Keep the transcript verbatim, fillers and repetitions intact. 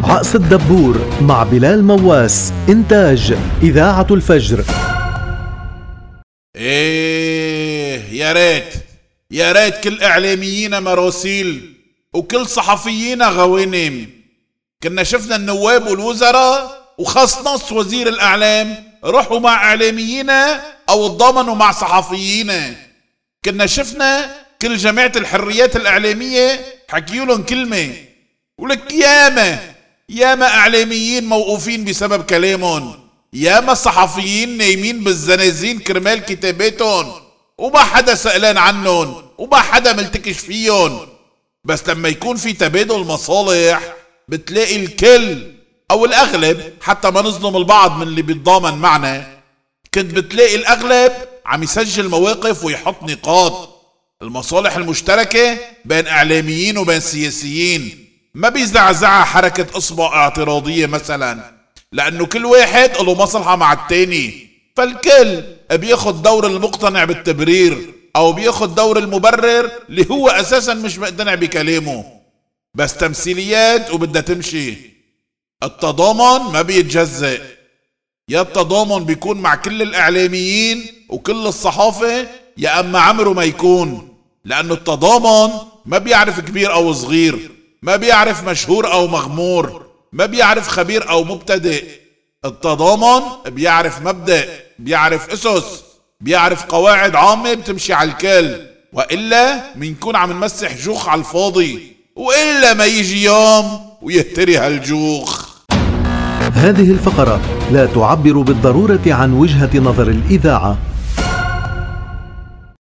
عقص الدبور مع بلال مواس. إنتاج إذاعة الفجر. ايه يا ريت يا ريت كل اعلاميين مراسيل وكل صحفيين غوانم. كنا شفنا النواب والوزراء وخاص نص وزير الاعلام روحوا مع اعلاميين او تضامنوا مع صحفيين. كنا شفنا كل جماعة الحريات الاعلامية حكيوا لهم كلمة، ولك ياما ياما اعلاميين موقوفين بسبب كلامهم، ياما صحفيين نايمين بالزنازين كرمال كتاباتهم وما حدا سألان عنهم وما حدا ملتكش فيهم. بس لما يكون في تبادل مصالح بتلاقي الكل او الاغلب، حتى ما نظلم البعض من اللي بيتضامن معنا، كنت بتلاقي الاغلب عم يسجل مواقف ويحط نقاط. المصالح المشتركة بين اعلاميين وبين سياسيين ما بيزعزعها حركة اصبع اعتراضية مثلا، لانه كل واحد له مصلحة مع التاني، فالكل بياخد دور المقتنع بالتبرير او بياخد دور المبرر اللي هو اساسا مش مقتنع بكلامه. بس تمثيليات وبدها تمشي. التضامن ما بيتجزأ، يا التضامن بيكون مع كل الاعلاميين وكل الصحافة يا اما عمره ما يكون، لانه التضامن ما بيعرف كبير او صغير، ما بيعرف مشهور او مغمور، ما بيعرف خبير او مبتدئ. التضامن بيعرف مبدأ، بيعرف اسس، بيعرف قواعد عامة بتمشي على الكل، وإلا منكون عم نمسح جوخ على الفاضي، وإلا ما يجي يوم ويهتري هالجوخ. هذه الفقرة لا تعبر بالضرورة عن وجهة نظر الإذاعة.